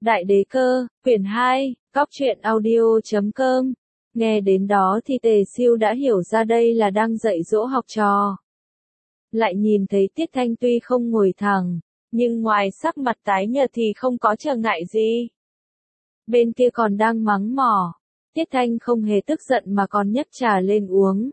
Đại đế cơ, quyển 2, góc truyện audio.com. Nghe đến đó thì Tề Siêu đã hiểu ra đây là đang dạy dỗ học trò. Lại nhìn thấy Tiết Thanh tuy không ngồi thẳng, nhưng ngoài sắc mặt tái nhợt thì không có trở ngại gì. Bên kia còn đang mắng mỏ, Tiết Thanh không hề tức giận mà còn nhấc trà lên uống.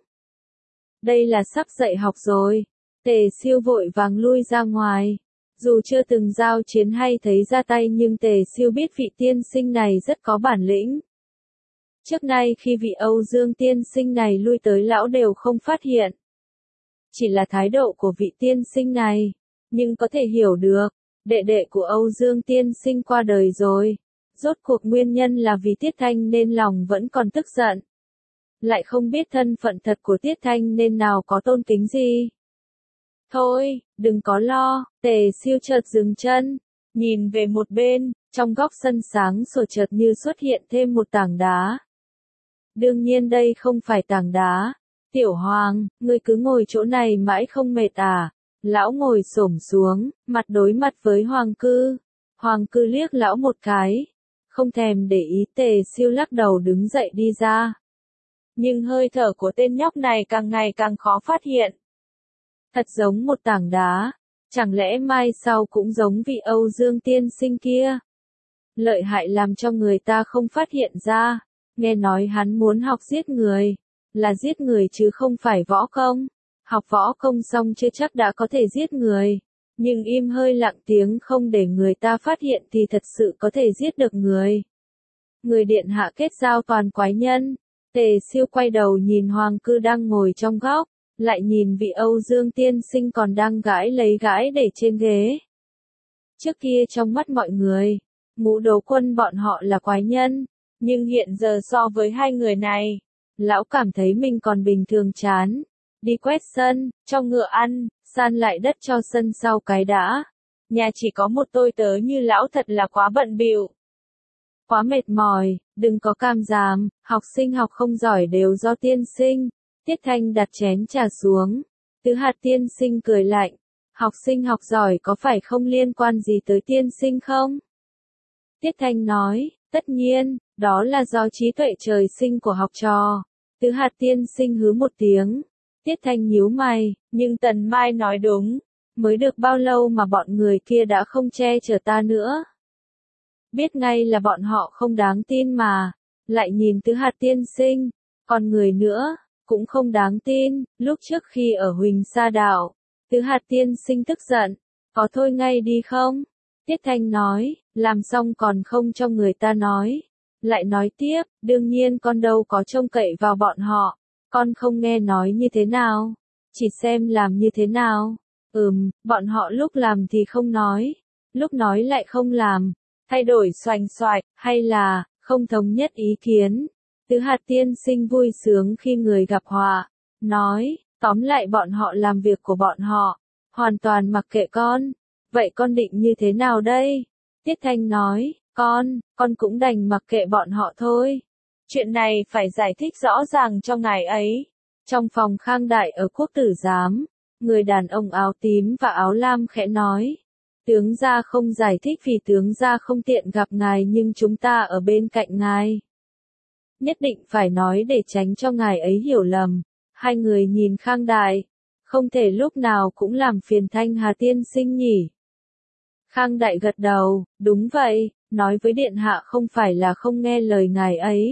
Đây là sắp dạy học rồi. Tề Siêu vội vàng lui ra ngoài. Dù chưa từng giao chiến hay thấy ra tay nhưng Tề Siêu biết vị tiên sinh này rất có bản lĩnh. Trước nay khi vị Âu Dương tiên sinh này lui tới lão đều không phát hiện. Chỉ là thái độ của vị tiên sinh này, nhưng có thể hiểu được, đệ đệ của Âu Dương tiên sinh qua đời rồi. Rốt cuộc nguyên nhân là vì Tiết Thanh nên lòng vẫn còn tức giận. Lại không biết thân phận thật của Tiết Thanh nên nào có tôn kính gì. Thôi, đừng có lo, Tề Siêu chợt dừng chân, nhìn về một bên, trong góc sân sáng sủa chợt như xuất hiện thêm một tảng đá. Đương nhiên đây không phải tảng đá. Tiểu Hoàng, ngươi cứ ngồi chỗ này mãi không mệt à? Lão ngồi xổm xuống, mặt đối mặt với Hoàng Cư. Hoàng Cư liếc lão một cái, không thèm để ý. Tề Siêu lắc đầu đứng dậy đi ra. Nhưng hơi thở của tên nhóc này càng ngày càng khó phát hiện. Thật giống một tảng đá, chẳng lẽ mai sau cũng giống vị Âu Dương tiên sinh kia? Lợi hại làm cho người ta không phát hiện ra. Nghe nói hắn muốn học giết người, là giết người chứ không phải võ công. Học võ công xong chưa chắc đã có thể giết người, nhưng im hơi lặng tiếng không để người ta phát hiện thì thật sự có thể giết được người. Người điện hạ kết giao toàn quái nhân. Tề Siêu quay đầu nhìn Hoàng Cư đang ngồi trong góc, lại nhìn vị Âu Dương tiên sinh còn đang gãi lấy gãi để trên ghế. Trước kia trong mắt mọi người, Ngũ Đấu Quân bọn họ là quái nhân, nhưng hiện giờ so với hai người này, lão cảm thấy mình còn bình thường chán. Đi quét sân, cho ngựa ăn, san lại đất cho sân sau cái đã. Nhà chỉ có một tôi tớ như lão thật là quá bận bịu. Quá mệt mỏi, đừng có cam giảm, học sinh học không giỏi đều do tiên sinh. Tiết Thanh đặt chén trà xuống. Tứ Hạt tiên sinh cười lạnh. Học sinh học giỏi có phải không liên quan gì tới tiên sinh không? Tiết Thanh nói, tất nhiên, đó là do trí tuệ trời sinh của học trò. Tứ Hạt tiên sinh hứ một tiếng. Tiết Thanh nhíu mày, nhưng Tần Mai nói đúng. Mới được bao lâu mà bọn người kia đã không che chở ta nữa. Biết ngay là bọn họ không đáng tin mà. Lại nhìn Tứ Hạt tiên sinh, còn người nữa, cũng không đáng tin. Lúc trước khi ở Huỳnh Sa Đảo, Tứ Hạt tiên sinh tức giận, có thôi ngay đi không? Tiết Thanh nói, làm xong còn không cho người ta nói. Lại nói tiếp, đương nhiên con đâu có trông cậy vào bọn họ. Con không nghe nói như thế nào, chỉ xem làm như thế nào. Bọn họ lúc làm thì không nói, lúc nói lại không làm, thay đổi xoành xoạch, hay là không thống nhất ý kiến. Tứ Hạt tiên sinh vui sướng khi người gặp họa, nói, tóm lại bọn họ làm việc của bọn họ, hoàn toàn mặc kệ con. Vậy con định như thế nào đây? Tiết Thanh nói, con cũng đành mặc kệ bọn họ thôi. Chuyện này phải giải thích rõ ràng cho ngài ấy. Trong phòng Khang Đại ở Quốc Tử Giám, người đàn ông áo tím và áo lam khẽ nói. Tướng gia không giải thích vì tướng gia không tiện gặp ngài nhưng chúng ta ở bên cạnh ngài. Nhất định phải nói để tránh cho ngài ấy hiểu lầm. Hai người nhìn Khang Đại. Không thể lúc nào cũng làm phiền Thanh Hà tiên sinh nhỉ. Khang Đại gật đầu, đúng vậy, nói với điện hạ không phải là không nghe lời ngài ấy.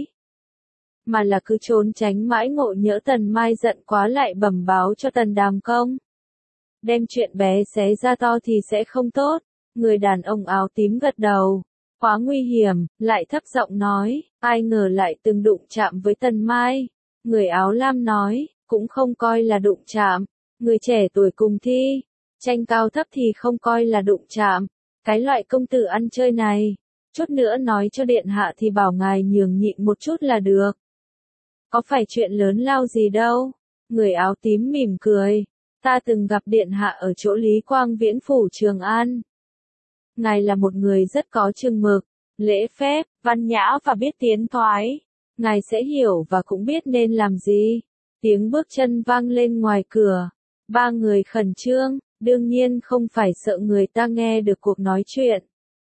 Mà là cứ trốn tránh mãi ngộ nhỡ Tần Mai giận quá lại bẩm báo cho Tần Đàm Công. Đem chuyện bé xé ra to thì sẽ không tốt. Người đàn ông áo tím gật đầu. Quá nguy hiểm, lại thấp giọng nói, ai ngờ lại từng đụng chạm với Tần Mai. Người áo lam nói, cũng không coi là đụng chạm. Người trẻ tuổi cùng thi, tranh cao thấp thì không coi là đụng chạm. Cái loại công tử ăn chơi này, chút nữa nói cho điện hạ thì bảo ngài nhường nhịn một chút là được. Có phải chuyện lớn lao gì đâu. Người áo tím mỉm cười. Ta từng gặp điện hạ ở chỗ Lý Quang Viễn phủ Trường An. Ngài là một người rất có chừng mực, lễ phép, văn nhã và biết tiến thoái. Ngài sẽ hiểu và cũng biết nên làm gì. Tiếng bước chân vang lên ngoài cửa. Ba người khẩn trương, đương nhiên không phải sợ người ta nghe được cuộc nói chuyện.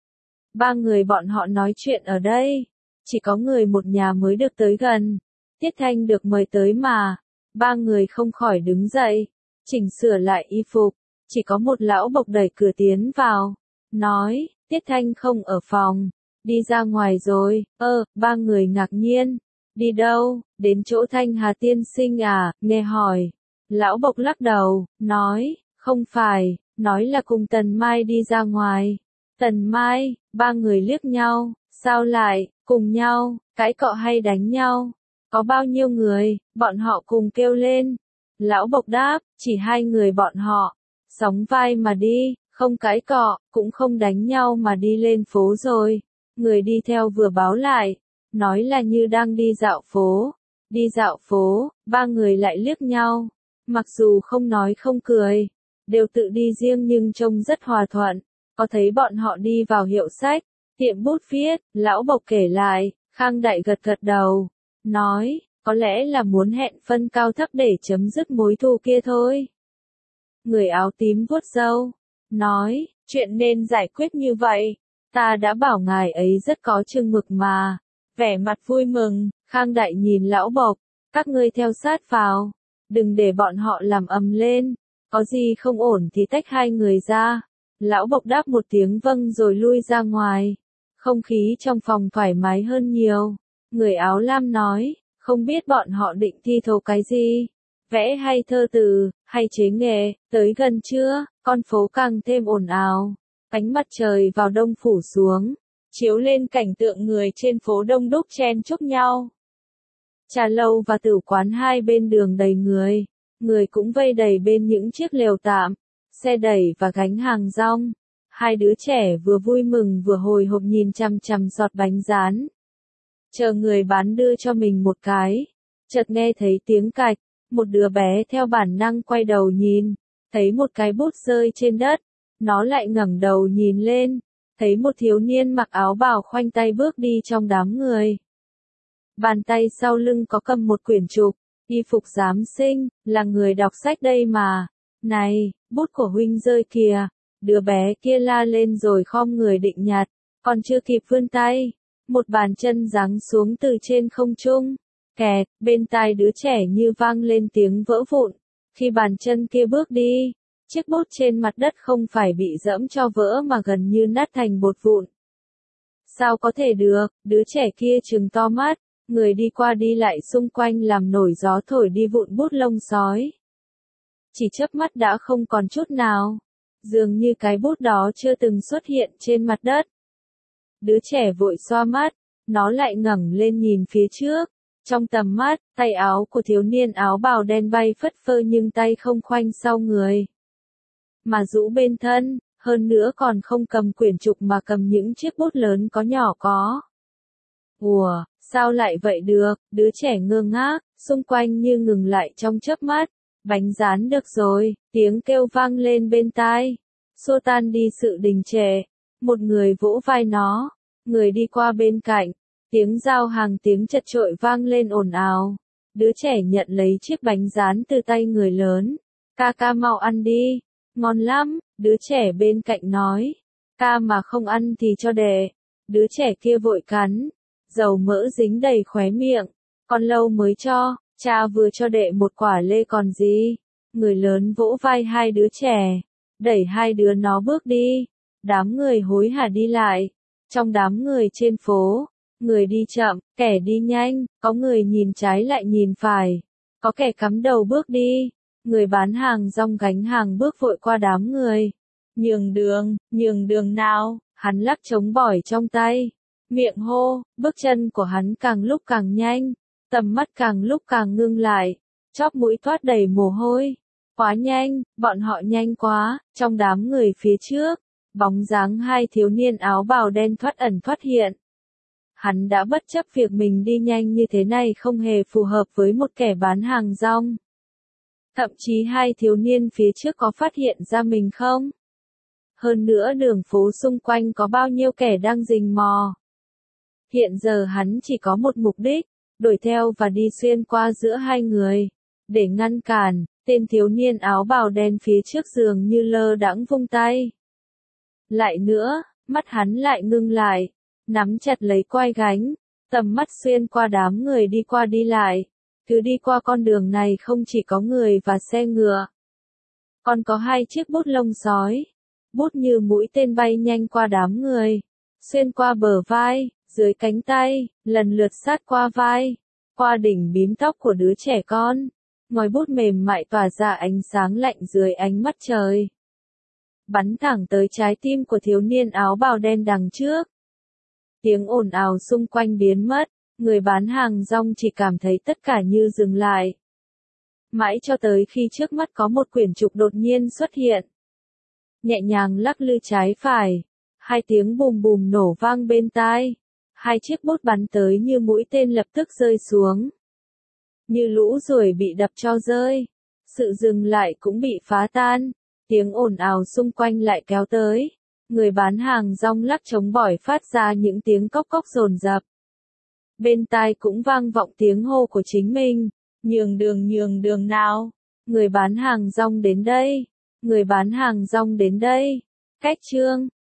Ba người bọn họ nói chuyện ở đây. Chỉ có người một nhà mới được tới gần. Tiết Thanh được mời tới mà. Ba người không khỏi đứng dậy. Chỉnh sửa lại y phục. Chỉ có một lão bộc đẩy cửa tiến vào. Nói, Tiết Thanh không ở phòng. Đi ra ngoài rồi. Ba người ngạc nhiên. Đi đâu? Đến chỗ Thanh Hà tiên sinh à? Nghe hỏi. Lão bộc lắc đầu, nói, không phải, nói là cùng Tần Mai đi ra ngoài. Tần Mai, ba người liếc nhau, sao lại, cùng nhau, cãi cọ hay đánh nhau? Có bao nhiêu người, bọn họ cùng kêu lên. Lão bộc đáp, chỉ hai người bọn họ, sóng vai mà đi, không cãi cọ, cũng không đánh nhau mà đi lên phố rồi. Người đi theo vừa báo lại, nói là như đang đi dạo phố. Đi dạo phố, ba người lại liếc nhau. Mặc dù không nói không cười, đều tự đi riêng nhưng trông rất hòa thuận. Có thấy bọn họ đi vào hiệu sách, tiệm bút viết, lão bộc kể lại, Khang Đại gật gật đầu, nói, có lẽ là muốn hẹn phân cao thấp để chấm dứt mối thù kia thôi. Người áo tím vuốt râu, nói, chuyện nên giải quyết như vậy, ta đã bảo ngài ấy rất có chừng mực mà. Vẻ mặt vui mừng, Khang Đại nhìn lão bộc, các ngươi theo sát vào. Đừng để bọn họ làm ầm lên, có gì không ổn thì tách hai người ra. Lão bộc đáp một tiếng vâng rồi lui ra ngoài. Không khí trong phòng thoải mái hơn nhiều. Người áo lam nói, không biết bọn họ định thi thố cái gì? Vẽ hay thơ từ, hay chế nghệ, tới gần chưa? Con phố càng thêm ồn ào. Ánh mặt trời vào đông phủ xuống, chiếu lên cảnh tượng người trên phố đông đúc chen chúc nhau. Trà lâu và tử quán hai bên đường đầy người cũng vây đầy bên những chiếc lều tạm, xe đẩy và gánh hàng rong. Hai đứa trẻ vừa vui mừng vừa hồi hộp nhìn chằm chằm giọt bánh rán. Chờ người bán đưa cho mình một cái, chợt nghe thấy tiếng cạch, một đứa bé theo bản năng quay đầu nhìn, thấy một cái bút rơi trên đất, nó lại ngẩng đầu nhìn lên, thấy một thiếu niên mặc áo bào khoanh tay bước đi trong đám người. Bàn tay sau lưng có cầm một quyển trục, y phục giám sinh, là người đọc sách đây mà. Này, bút của huynh rơi kìa. Đứa bé kia la lên rồi khom người định nhặt, còn chưa kịp vươn tay, một bàn chân giáng xuống từ trên không trung. Kẹt, bên tai đứa trẻ như vang lên tiếng vỡ vụn. Khi bàn chân kia bước đi, chiếc bút trên mặt đất không phải bị dẫm cho vỡ mà gần như nát thành bột vụn. Sao có thể được, đứa trẻ kia trừng to mắt. Người đi qua đi lại xung quanh làm nổi gió thổi đi vụn bút lông sói. Chỉ chớp mắt đã không còn chút nào. Dường như cái bút đó chưa từng xuất hiện trên mặt đất. Đứa trẻ vội xoa mắt, nó lại ngẩng lên nhìn phía trước. Trong tầm mắt, tay áo của thiếu niên áo bào đen bay phất phơ nhưng tay không khoanh sau người. Mà rũ bên thân, hơn nữa còn không cầm quyển trục mà cầm những chiếc bút lớn có nhỏ có. Ủa, sao lại vậy được, đứa trẻ ngơ ngác, xung quanh như ngừng lại trong chớp mắt. Bánh rán được rồi, tiếng kêu vang lên bên tai. Xua tan đi sự đình trệ. Một người vỗ vai nó, người đi qua bên cạnh. Tiếng giao hàng tiếng chật chội vang lên ồn ào. Đứa trẻ nhận lấy chiếc bánh rán từ tay người lớn. Ca ca mau ăn đi, ngon lắm, đứa trẻ bên cạnh nói. Ca mà không ăn thì cho đệ. Đứa trẻ kia vội cắn. Dầu mỡ dính đầy khóe miệng. Còn lâu mới cho, cha vừa cho đệ một quả lê còn gì. Người lớn vỗ vai hai đứa trẻ, đẩy hai đứa nó bước đi. Đám người hối hả đi lại. Trong đám người trên phố, người đi chậm, kẻ đi nhanh, có người nhìn trái lại nhìn phải. Có kẻ cắm đầu bước đi. Người bán hàng rong gánh hàng bước vội qua đám người. Nhường đường nào, hắn lắc trống bỏi trong tay. Miệng hô, bước chân của hắn càng lúc càng nhanh, tầm mắt càng lúc càng ngưng lại, chóp mũi toát đầy mồ hôi. Quá nhanh, bọn họ nhanh quá, trong đám người phía trước, bóng dáng hai thiếu niên áo bào đen thoát ẩn thoát hiện. Hắn đã bất chấp việc mình đi nhanh như thế này không hề phù hợp với một kẻ bán hàng rong. Thậm chí hai thiếu niên phía trước có phát hiện ra mình không? Hơn nữa đường phố xung quanh có bao nhiêu kẻ đang rình mò. Hiện giờ hắn chỉ có một mục đích, đuổi theo và đi xuyên qua giữa hai người. Để ngăn cản, tên thiếu niên áo bào đen phía trước giường như lơ đãng vung tay. Lại nữa, mắt hắn lại ngưng lại, nắm chặt lấy quai gánh, tầm mắt xuyên qua đám người đi qua đi lại. Cứ đi qua con đường này không chỉ có người và xe ngựa, còn có 2 chiếc bút lông sói. Bút như mũi tên bay nhanh qua đám người, xuyên qua bờ vai, dưới cánh tay, lần lượt sát qua vai, qua đỉnh bím tóc của đứa trẻ con. Ngòi bút mềm mại tỏa ra ánh sáng lạnh dưới ánh mắt trời, bắn thẳng tới trái tim của thiếu niên áo bào đen đằng trước. Tiếng ồn ào xung quanh biến mất, người bán hàng rong chỉ cảm thấy tất cả như dừng lại. Mãi cho tới khi trước mắt có một quyển trục đột nhiên xuất hiện. Nhẹ nhàng lắc lư trái phải, 2 tiếng bùm bùm nổ vang bên tai. 2 chiếc bút bắn tới như mũi tên lập tức rơi xuống. Như lũ ruồi bị đập cho rơi. Sự dừng lại cũng bị phá tan. Tiếng ồn ào xung quanh lại kéo tới. Người bán hàng rong lắc chống bỏi phát ra những tiếng cốc cốc dồn dập. Bên tai cũng vang vọng tiếng hô của chính mình. Nhường đường nào. Người bán hàng rong đến đây. Người bán hàng rong đến đây. Cách chương